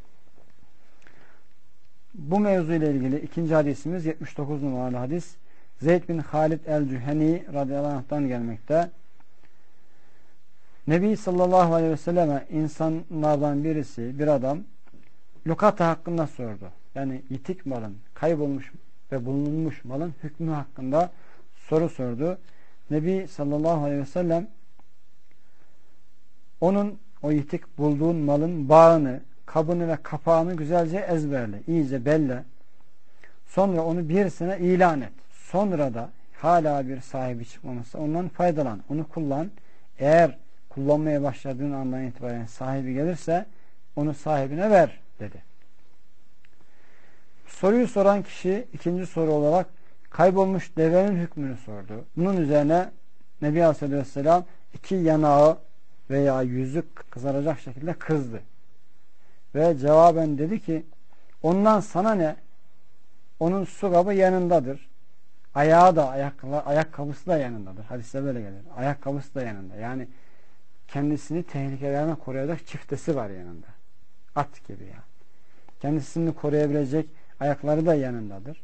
Bu mevzu ile ilgili ikinci hadisimiz yetmiş dokuz numaralı hadis. Zeyd bin Halid el-Cüheni radıyallahu anh'tan gelmekte. Nebi sallallahu aleyhi ve selleme insanlardan birisi, bir adam lokata hakkında sordu. Yani yitik malın, kaybolmuş ve bulunmuş malın hükmü hakkında soru sordu. Nebi sallallahu aleyhi ve sellem onun o yitik bulduğun malın bağını, kabını ve kapağını güzelce ezberle, iyice belle. Sonra onu bir sene ilan et. Sonra da hala bir sahibi çıkmamışsa ondan faydalan, onu kullan. Eğer kullanmaya başladığın andan itibaren sahibi gelirse onu sahibine ver dedi. Soruyu soran kişi ikinci soru olarak kaybolmuş devenin hükmünü sordu. Bunun üzerine Nebi Aleyhisselam iki yanağı veya yüzü kızaracak şekilde kızdı. Ve cevaben dedi ki ondan sana ne? Onun su kabı yanındadır. Ayağı da ayakkabı, ayakkabısı da yanındadır. Hadiste böyle gelir. Ayakkabısı da yanında. Yani kendisini tehlikelerden koruyacak çiftesi var yanında. At gibi ya. Kendisini koruyabilecek ayakları da yanındadır.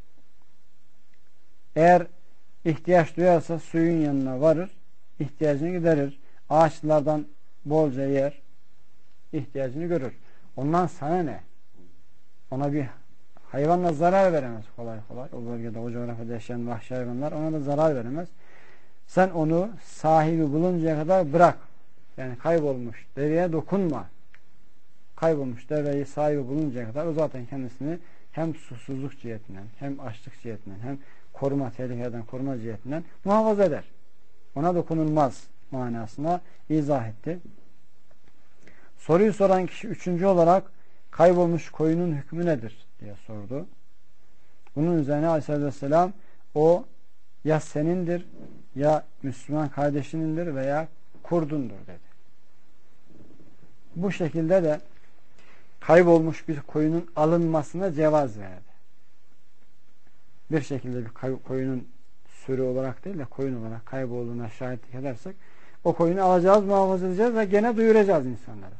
Eğer ihtiyaç duyarsa suyun yanına varır, ihtiyacını giderir. Ağaçlardan bolca yer, ihtiyacını görür. Ondan sana ne? Ona bir hayvanla zarar veremez kolay kolay. O bölgede, o coğrafyada yaşayan vahşi hayvanlar ona da zarar veremez. Sen onu sahibi buluncaya kadar bırak. Yani kaybolmuş deveye dokunma. Kaybolmuş deveyi sahibi buluncaya kadar o zaten kendisini hem susuzluk cihetinden, hem açlık cihetinden, hem koruma, tehlikeden koruma cihetinden muhafaza eder. Ona dokunulmaz manasına izah etti. Soruyu soran kişi üçüncü olarak kaybolmuş koyunun hükmü nedir diye sordu. Bunun üzerine Aleyhisselam o ya senindir, ya Müslüman kardeşinindir veya kurdundur dedi. Bu şekilde de kaybolmuş bir koyunun alınmasına cevaz verdi. Bir şekilde bir koyunun sürü olarak değil de koyun olarak kaybolduğuna şahitlik edersek o koyunu alacağız, muhafaza edeceğiz ve gene duyuracağız insanlara.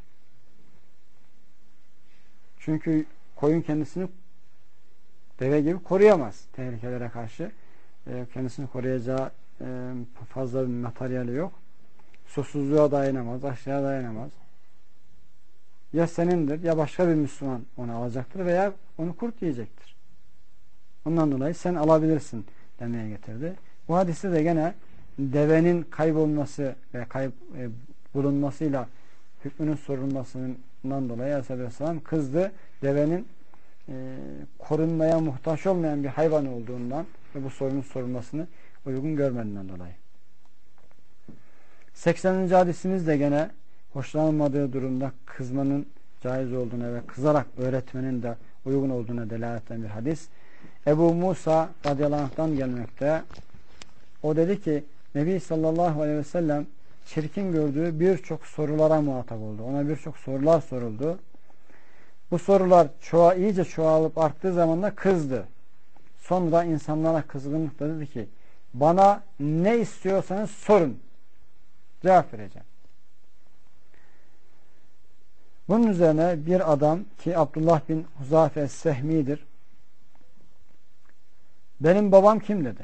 Çünkü koyun kendisini deve gibi koruyamaz tehlikelere karşı. Kendisini koruyacağı fazla bir materyali yok. Susuzluğa dayanamaz, açlığa dayanamaz. Ya senindir ya başka bir Müslüman onu alacaktır veya onu kurt yiyecektir. Ondan dolayı sen alabilirsin demeye getirdi. Bu hadiste de gene devenin kaybolması ve kayb e, bulunmasıyla hükmünün sorulmasından dolayı Aleyhisselam kızdı. Devenin e, korunmaya muhtaç olmayan bir hayvan olduğundan ve bu sorunun sorulmasını uygun görmediğinden dolayı. sekseninci hadisimiz de gene hoşlanılmadığı durumda kızmanın caiz olduğuna ve kızarak öğretmenin de uygun olduğuna delalet eden bir hadis. Ebu Musa radıyallahu anh'tan gelmekte. O dedi ki Nebi sallallahu aleyhi ve sellem çirkin gördüğü birçok sorulara muhatap oldu. Ona birçok sorular soruldu. Bu sorular çoğa, iyice çoğalıp arttığı zaman da kızdı. Sonra insanlara kızgınlıkla dedi ki bana ne istiyorsanız sorun. Cevap vereceğim. Bunun üzerine bir adam ki Abdullah bin Huzafe es-Sehmi'dir. Benim babam kim dedi.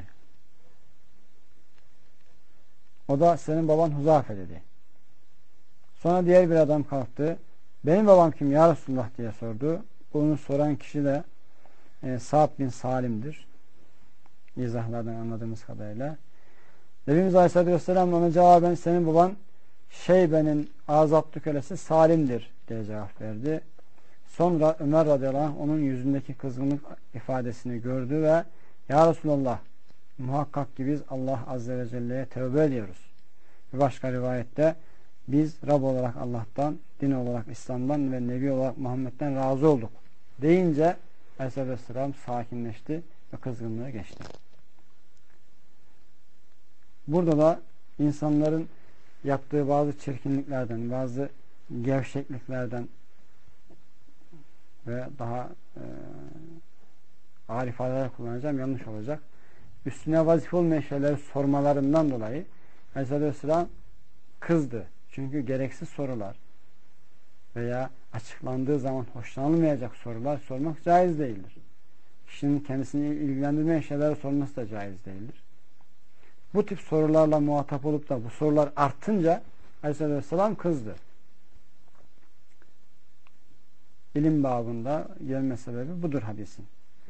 O da senin baban Huzafe dedi. Sonra diğer bir adam kalktı. Benim babam kim ya Resulullah diye sordu. Bunu soran kişi de e, Sa'd bin Salim'dir. İzahlardan anladığımız kadarıyla. Nebimiz Aleyhisselatü Vesselam ona cevaben senin baban Şeybe'nin azatlı kölesi Salim'dir diye cevap verdi. Sonra Ömer radıyallahu anh onun yüzündeki kızgınlık ifadesini gördü ve ya Resulallah muhakkak ki biz Allah Azze ve Celle'ye tövbe ediyoruz. Bir başka rivayette biz Rab olarak Allah'tan, din olarak İslam'dan ve Nebi olarak Muhammed'den razı olduk deyince Aleyhisselam sakinleşti ve kızgınlığı geçti. Burada da insanların yaptığı bazı çirkinliklerden, bazı gevşekliklerden ve daha e, ağır ifadeler kullanacağım, yanlış olacak. Üstüne vazife olmayan şeyleri sormalarından dolayı Aleyhisselatü Vesselam kızdı. Çünkü gereksiz sorular veya açıklandığı zaman hoşlanılmayacak sorular sormak caiz değildir. Kişinin kendisini ilgilendirmeyen şeyleri sorması da caiz değildir. Bu tip sorularla muhatap olup da bu sorular artınca Aleyhisselatü Vesselam kızdı. İlim babında gelme sebebi budur hadisin.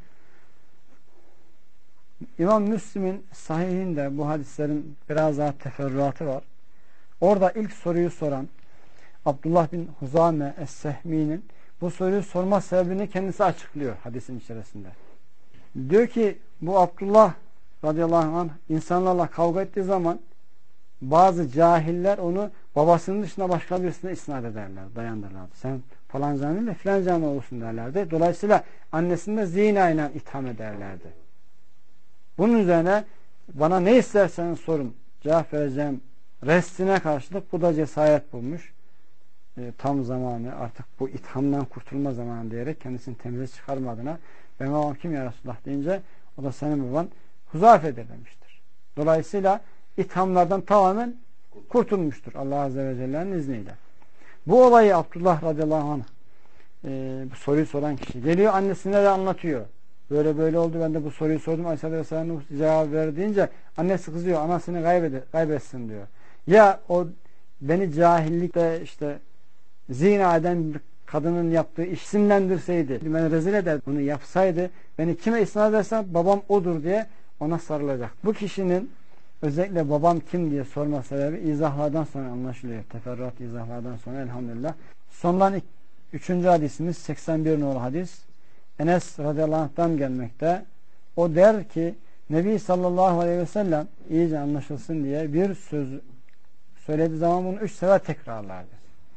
İmam Müslim'in sahihinde bu hadislerin biraz daha teferruatı var. Orada ilk soruyu soran Abdullah bin Huzame Es-Sehmi'nin bu soruyu sorma sebebini kendisi açıklıyor hadisin içerisinde. Diyor ki bu Abdullah radıyallahu anh insanlarla kavga ettiği zaman bazı cahiller onu babasının dışında başka birisine isnat ederler, dayandırırlar. Sen falan canlı ve filan canlı olursun derlerdi. Dolayısıyla annesini de zina ile itham ederlerdi. Bunun üzerine bana ne isterseniz sorun, cevap vereceğim restine karşılık bu da cesaret bulmuş. E, tam zamanı, artık bu ithamdan kurtulma zamanı diyerek kendisini temize çıkarma adına ben babam kim ya Resulullah deyince o da senin baban Huzafe'dir demiştir. Dolayısıyla ithamlardan tamamen kurtulmuştur Allah Azze ve Celle'nin izniyle. Bu olayı Abdullah radıyallahu anh e, bu soruyu soran kişi geliyor annesine de anlatıyor. Böyle böyle oldu, ben de bu soruyu sordum. Aleyhisselatü Vesselam cevap ver deyince annesi kızıyor, anasını kaybede, kaybetsin diyor. Ya o beni cahillikte işte zina eden bir kadının yaptığı isimlendirseydi, beni rezil eder, bunu yapsaydı, beni kime isnat edersem babam odur diye ona sarılacak. Bu kişinin özellikle babam kim diye sorma sebebi izahlardan sonra anlaşılıyor. Teferruat izahlardan sonra elhamdülillah. Sondan üçüncü hadisimiz seksen bir nolu hadis. Enes radıyallahu anh'tan gelmekte. O der ki Nebi sallallahu aleyhi ve sellem iyice anlaşılsın diye bir söz söylediği zaman bunu üç sefer tekrarlardı.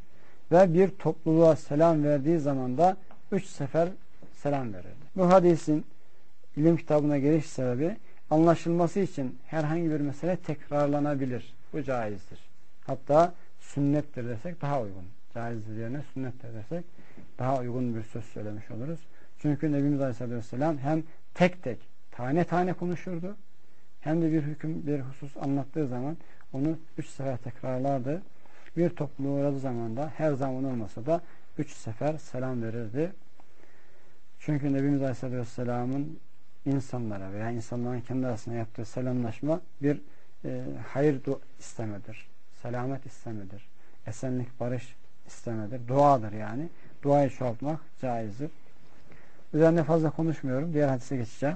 Ve bir topluluğa selam verdiği zaman da üç sefer selam verirdi. Bu hadisin ilim kitabına geliş sebebi anlaşılması için herhangi bir mesele tekrarlanabilir. Bu caizdir. Hatta sünnettir desek daha uygun. Caizdir yerine sünnettir desek daha uygun bir söz söylemiş oluruz. Çünkü Nebimiz Aleyhisselatü Vesselam hem tek tek tane tane konuşurdu hem de bir hüküm, bir husus anlattığı zaman onu üç sefer tekrarlardı. Bir topluluğa uğradığı zaman da her zaman olmasa da üç sefer selam verirdi. Çünkü Nebimiz Aleyhisselatü Vesselam'ın insanlara veya insanların kendi arasında yaptığı selamlaşma bir e, hayır istemedir. Selamet istemedir. Esenlik, barış istemedir. Duadır yani. Duayı çoğaltmak caizdir. Üzerine fazla konuşmuyorum. Diğer hadise geçeceğim.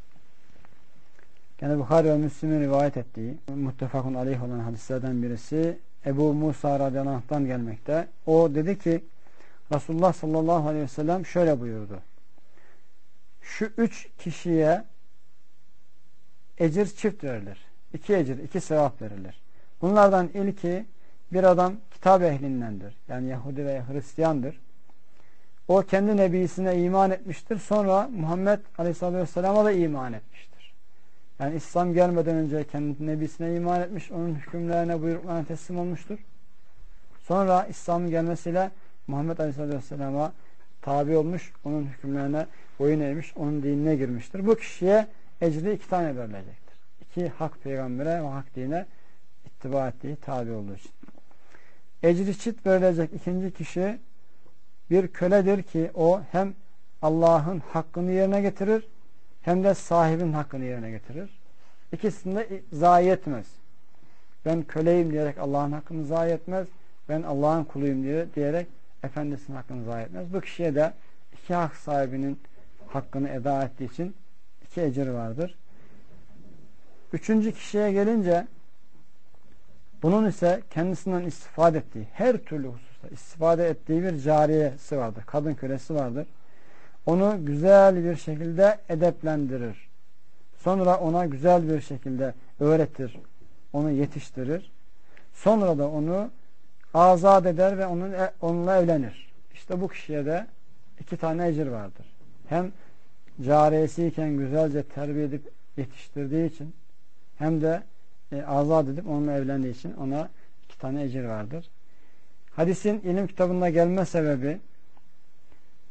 Gene Bukhari ve Müslim'in rivayet ettiği muttefakun aleyh olan hadislerden birisi Ebu Musa radıyallahu anh'tan gelmekte. O dedi ki Resulullah sallallahu aleyhi ve sellem şöyle buyurdu. Şu üç kişiye ecir çift verilir. İki ecir, iki sevap verilir. Bunlardan ilki bir adam kitap ehlindendir. Yani Yahudi veya Hristiyandır. O kendi nebisine iman etmiştir. Sonra Muhammed Aleyhisselatü Vesselam'a da iman etmiştir. Yani İslam gelmeden önce kendi nebisine iman etmiş. Onun hükümlerine, buyruklarına teslim olmuştur. Sonra İslam'ın gelmesiyle Muhammed Aleyhisselatü Vesselam'a tabi olmuş. Onun hükümlerine boyun eğmiş. Onun dinine girmiştir. Bu kişiye ecri iki tane verilecektir. İki hak peygambere ve hak dine ittiba ettiği, tabi olduğu için. Ecri çift verilecek ikinci kişi bir köledir ki o hem Allah'ın hakkını yerine getirir hem de sahibin hakkını yerine getirir. İkisini de zayi etmez. Ben köleyim diyerek Allah'ın hakkını zayi etmez. Ben Allah'ın kuluyum diyerek efendisinin hakkını zayi etmez. Bu kişiye de iki hak sahibinin hakkını eda ettiği için iki ecir vardır. Üçüncü kişiye gelince bunun ise kendisinden istifade ettiği, her türlü hususta istifade ettiği bir cariyesi vardır. Kadın kölesi vardır. Onu güzel bir şekilde edeplendirir. Sonra ona güzel bir şekilde öğretir. Onu yetiştirir. Sonra da onu azat eder ve onun, onunla evlenir. İşte bu kişiye de iki tane ecir vardır. Hem cariyesiyken güzelce terbiye edip yetiştirdiği için hem de e, azat edip onunla evlendiği için ona iki tane ecir vardır. Hadisin ilim kitabında gelme sebebi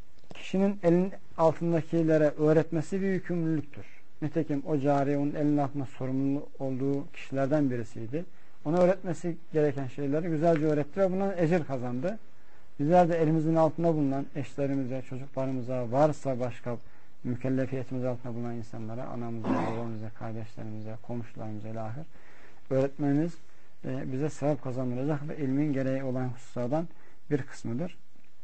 kişinin elin altındakilere öğretmesi bir yükümlülüktür. Nitekim o cariye onun elinin altında sorumlu olduğu kişilerden birisiydi. Ona öğretmesi gereken şeyleri güzelce öğretti ve bundan ecir kazandı. Bizler de elimizin altında bulunan eşlerimize, çocuklarımıza, varsa başka mükellefiyetimiz altında bulunan insanlara, anamıza, babamıza, kardeşlerimize, komşularımıza ilahir öğretmeniz e, bize sevap kazandıracak ve ilmin gereği olan hususlardan bir kısmıdır.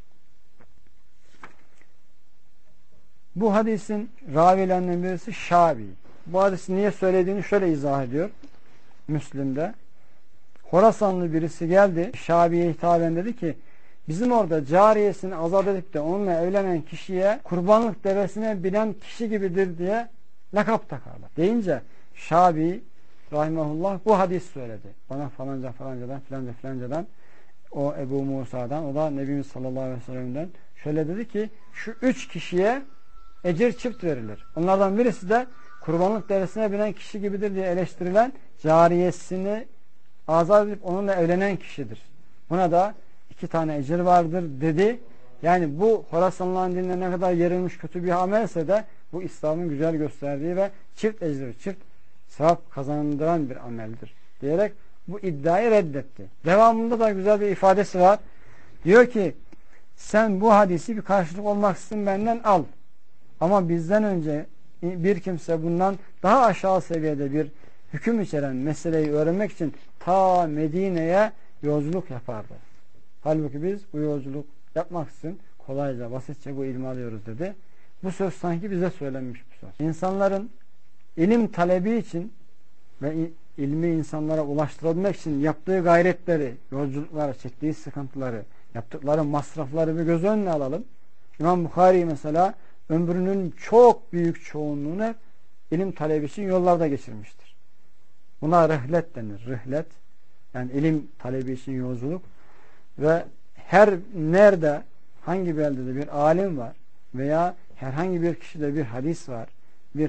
Bu hadisin ravilerinden birisi Şabi. Bu hadisi niye söylediğini şöyle izah ediyor Müslim'de. Horasanlı birisi geldi. Şabi'ye hitaben dedi ki bizim orada cariyesini azat edip de onunla evlenen kişiye kurbanlık devesine binen kişi gibidir diye lakap takarlar. Deyince Şabi rahimahullah bu hadis söyledi. Bana falanca falancadan filanca filancadan o Ebu Musa'dan, o da Nebimiz sallallahu aleyhi ve sellem'den şöyle dedi ki şu üç kişiye ecir çift verilir. Onlardan birisi de kurbanlık devesine binen kişi gibidir diye eleştirilen cariyesini azat edip onunla evlenen kişidir. Buna da iki tane ecir vardır dedi. Yani bu Horasanlıların dinine ne kadar yerilmiş kötü bir amelse de bu İslam'ın güzel gösterdiği ve çift ecir, çift sevap kazandıran bir ameldir diyerek bu iddiayı reddetti. Devamında da güzel bir ifadesi var. Diyor ki sen bu hadisi bir karşılık olmaksızın benden al. Ama bizden önce bir kimse bundan daha aşağı seviyede bir hüküm içeren meseleyi öğrenmek için ta Medine'ye yolculuk yapardı. Halbuki biz bu yolculuk yapmaksızın kolayca, basitçe bu ilmi alıyoruz dedi. Bu söz sanki bize söylenmiş bir söz. İnsanların ilim talebi için ve ilmi insanlara ulaştırabilmek için yaptığı gayretleri, yolculukları, çektiği sıkıntıları, yaptıkları masrafları bir göz önüne alalım. İmam Bukhari mesela ömrünün çok büyük çoğunluğunu ilim talebi için yollarda geçirmiştir. Buna rihlet denir. Rihlet yani ilim talebi için yolculuk ve her nerede hangi beldede bir alim var veya herhangi bir kişide bir hadis var, bir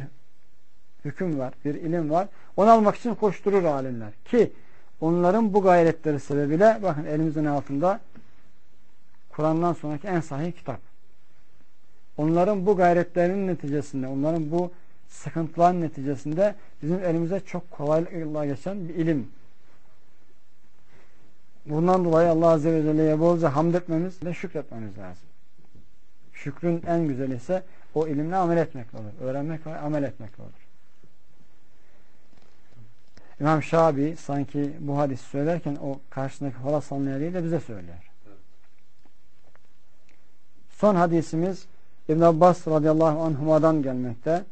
hüküm var, bir ilim var. Onu almak için koşturur alimler. Ki onların bu gayretleri sebebiyle bakın elimizin altında Kur'an'dan sonraki en sahih kitap. Onların bu gayretlerinin neticesinde, onların bu sıkıntıların neticesinde bizim elimize çok kolaylıkla geçen bir ilim. Bundan dolayı Allah Azze ve Celle'ye bolca hamd etmemiz ve şükretmemiz lazım. Şükrün en güzeli ise o ilimle amel etmekle olur. Öğrenmek ve amel etmekle olur. İmam Şabi sanki bu hadisi söylerken o karşısındaki Horasanlı eliyle de bize söylüyor. Son hadisimiz İbn Abbas radıyallahu anhuma'dan gelmekte.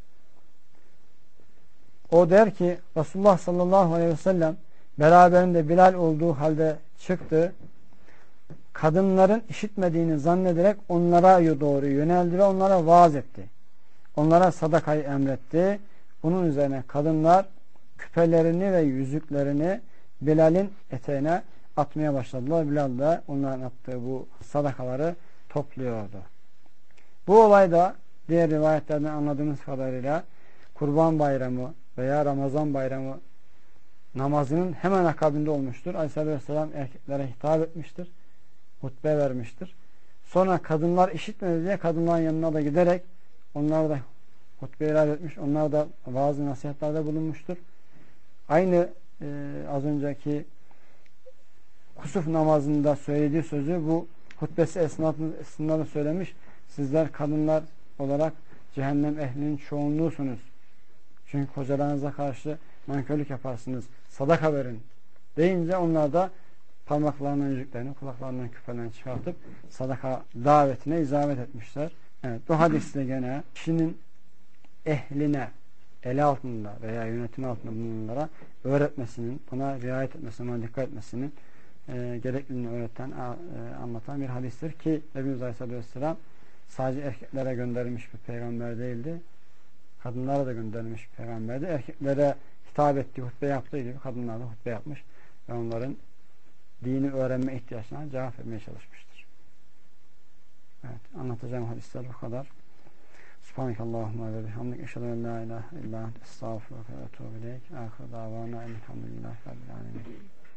O der ki Resulullah sallallahu aleyhi ve sellem beraberinde Bilal olduğu halde çıktı. Kadınların işitmediğini zannederek onlara doğru yöneldi ve onlara vaaz etti. Onlara sadakayı emretti. Bunun üzerine kadınlar küpelerini ve yüzüklerini Bilal'in eteğine atmaya başladılar. Bilal da onların attığı bu sadakaları topluyordu. Bu olayda diğer rivayetlerden anladığımız kadarıyla Kurban Bayramı veya Ramazan Bayramı namazının hemen akabinde olmuştur. Aleyhisselatü Vesselam erkeklere hitap etmiştir. Hutbe vermiştir. Sonra kadınlar işitmedi diye kadınların yanına da giderek onlar da hutbe irad etmiş. Onlar da bazı nasihatlerde bulunmuştur. Aynı e, az önceki kusuf namazında söylediği sözü bu hutbesi esnasında da söylemiş. Sizler kadınlar olarak cehennem ehlinin çoğunluğusunuz. Çünkü kocalarınıza karşı nankörlük yaparsınız. Sadaka verin deyince onlar da parmaklarından yüzüklerini, kulaklarından küpelerini çıkartıp sadaka davetine icabet etmişler. Evet, bu hadiste gene kişinin ehline, eli altında veya yönetim altında bulunanlara öğretmesinin, buna riayet etmesinin, buna dikkat etmesinin e, gerekliliğini öğreten, e, anlatan bir hadistir ki Nebimiz Aleyhisselatü Vesselam sadece erkeklere gönderilmiş bir peygamber değildi. Kadınlara da gönderilmiş bir peygamberdi. Erkeklere hitap ettiği, hutbe yaptığı gibi kadınlara da hutbe yapmış ve onların dini öğrenme ihtiyaçlarına cevap vermeye çalışmıştır. Evet, anlatacağım hadisler bu kadar. Subhanakallahumma ve bihamdik eşhedü en la ilahe illa ente estağfiruke ve etûbü ileyk. Ahir davana elhamdülillahi rabbil âlemin.